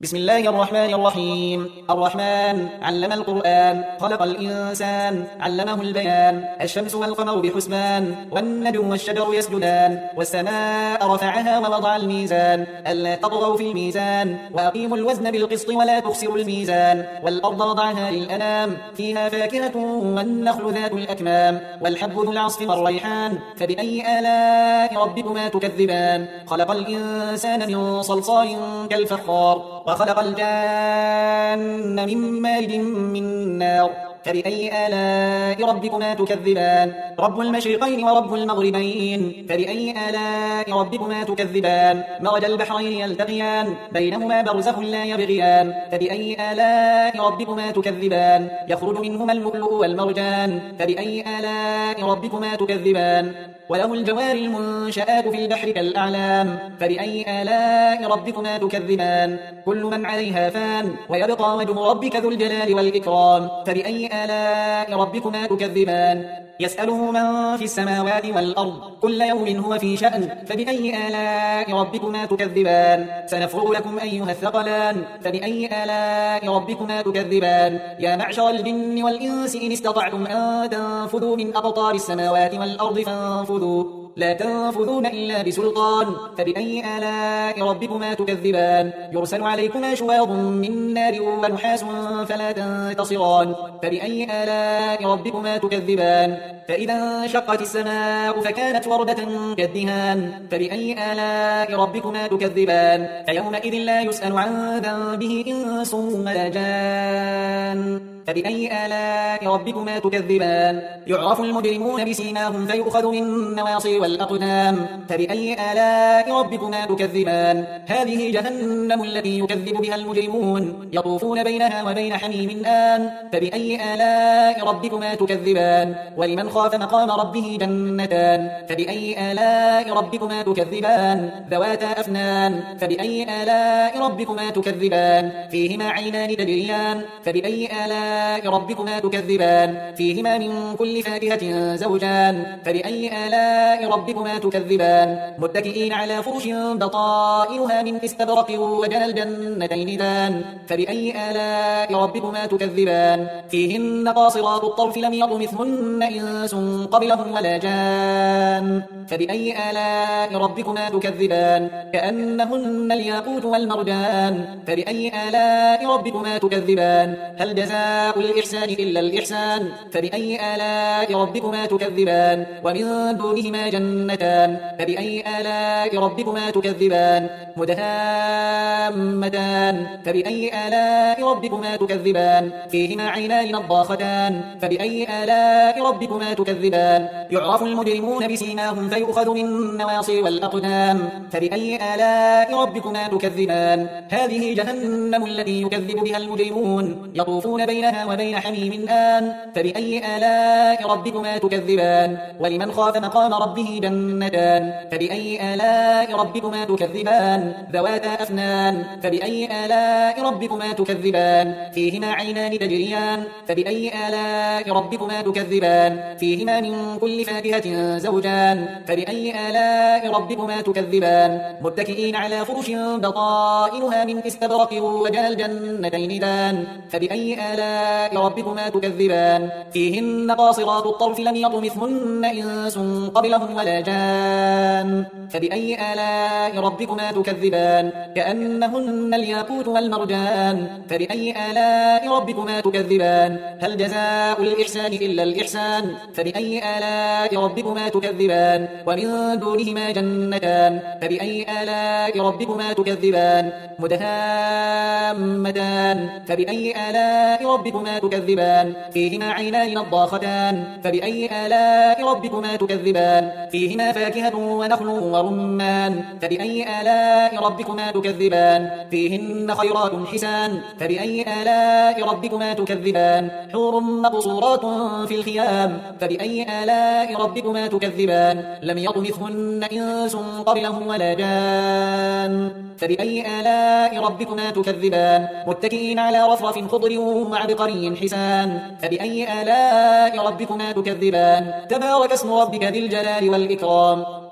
بسم الله الرحمن الرحيم. الرحمن علم القرآن، خلق الإنسان، علمه البيان. الشمس والقمر بحسبان، والنجم والشجر يسجدان. والسماء رفعها ووضع الميزان، ألا تطغوا في الميزان، وأقيموا الوزن بالقسط ولا تخسروا الميزان. والأرض وضعها للأنام، فيها فاكهة والنخل ذات الأكمام، والحب ذو العصف والريحان. فبأي آلاء ربكما تكذبان؟ خلق الإنسان من صلصال كالفخار، وخلق الجان من مارج من نار. فبأي آلاء ربكما تكذبان؟ رب المشرقين ورب المغربين. فبأي آلاء ربكما تكذبان؟ مرج البحرين يلتقيان، بينهما برزخ لا يبغيان. فبأي آلاء ربكما تكذبان؟ يخرج منهما اللؤلؤ والمرجان. فبأي آلاء ربكما تكذبان؟ وله الجوار المنشآت في البحر كالأعلام. فبأي آلاء ربكما تكذبان؟ كل من عليها فان، ويبقى وجه ربك ذو الجلال والإكرام. فبأي آلاء ربكما تكذبان؟ يسأله من في السماوات والأرض، كل يوم هو في شأن. فبأي آلاء ربكما تكذبان؟ سنفرغ لكم أيها الثقلان. فبأي آلاء ربكما تكذبان؟ يا معشر الجن والإنس إن استطعتم أن تنفذوا من أقطار السماوات والأرض فانفذوا، لا تنفذون إلا بسلطان. فبأي آلاء ربكما تكذبان؟ يرسل عليكما شواظ من نار ونحاس فلا تنتصران. فبأي آلاء ربكما تكذبان؟ فإذا انشقت السماء فكانت وردة كالدهان. فبأي آلاء ربكما تكذبان؟ فيومئذ لا يسأل عن ذنبه إنس ولا جان. فبأي آلاء ربكما تكذبان؟ يعرف المجرمون بسيماهم فيؤخذ بالنواصي والأقدام. فبأي آلاء ربكما تكذبان؟ هذه جهنم التي يكذب بها المجرمون، يطوفون بينها وبين حميم آن. فبأي آلاء ربكما تكذبان؟ ولمن خاف مقام ربه جنتان. فبأي آلاء ربكما تكذبان؟ ذواتا أفنان. فبأي آلاء ربكما تكذبان؟ فيهما عينان تجريان. فبأي آلاء ربكما تكذبان؟ فيهما من كل فاكهة زوجان. فبأي آلاء ربكما تكذبان؟ متكئين على فرش بطائنها من استبرق وجنى الجنتين دان. فبأي آلاء ربكما تكذبان؟ فيهن قاصرات الطرف لم يطمثهن إنس قبلهم ولا جان. فبأي آلاء ربكما تكذبان؟ كأنهن الياقوت والمرجان. فبأي آلاء ربكما تكذبان؟ هل جزاء الإحسان إلا الإحسان؟ فبأي آلاء ربكما تكذبان؟ ومن دونهما جنتان. فبأي آلاء ربكما تكذبان؟ مدهامتان. فبأي آلاء ربكما تكذبان؟ فيهما عينان نضاختان. فبأي آلاء ربكما تكذبان؟ يعرف المجرمون بسيماهم فيؤخذ بالنواصي والأقدام. فبأي آلاء ربكما تكذبان؟ هذه جهنم التي يكذب بها المجرمون، يطوفون بينها وبين حميم آن. فبأي آلاء ربكما تكذبان؟ ولمن خاف مقام ربه جنتان. فبأي آلاء ربكما تكذبان؟ ذواتا أفنان. فبأي آلاء ربكما تكذبان؟ فيهما عينان تجريان. فبأي آلاء ربكما تكذبان؟ فيهما من كل فاكهة زوجان. فبأي آلاء ربكما تكذبان؟ متكئين على فرش بطائنها من استبرق وجنى الجنتين دان. فبأي آلاء ربكما تكذبان؟ فيهن قاصرات الطرف لم يطمثهن إنس قبلهم ولا جان. فبأي آلاء ربكما تكذبان؟ كأنهن الياقوت والمرجان. فبأي آلاء ربكما تكذبان؟ هل جزاء الإحسان إلا الإحسان؟ فبأي آلاء ربكما تكذبان؟ ومن دونهما جنتان. فبأي آلاء ربكما تكذبان؟ مدهامتان. فبأي آلاء ربكما تكذبان؟ فيهما عينان نضاختان. فبأي آلاء ربكما تكذبان؟ فيهما فاكهة ونخل ورمان. فبأي آلاء ربكما تكذبان؟ فيهن خيرات حسان. فبأي آلاء ربكما تكذبان؟ حور مقصورات في الخيام. فبأي آلاء ربكما تكذبان؟ لم يطمثهن إنس قبلهم ولا جان. فبأي آلاء ربكما تكذبان؟ متكئين على رفرف خضر وعبقري حسان. فبأي آلاء ربكما تكذبان؟ تبارك اسم ربك ذي الجلال والإكرام.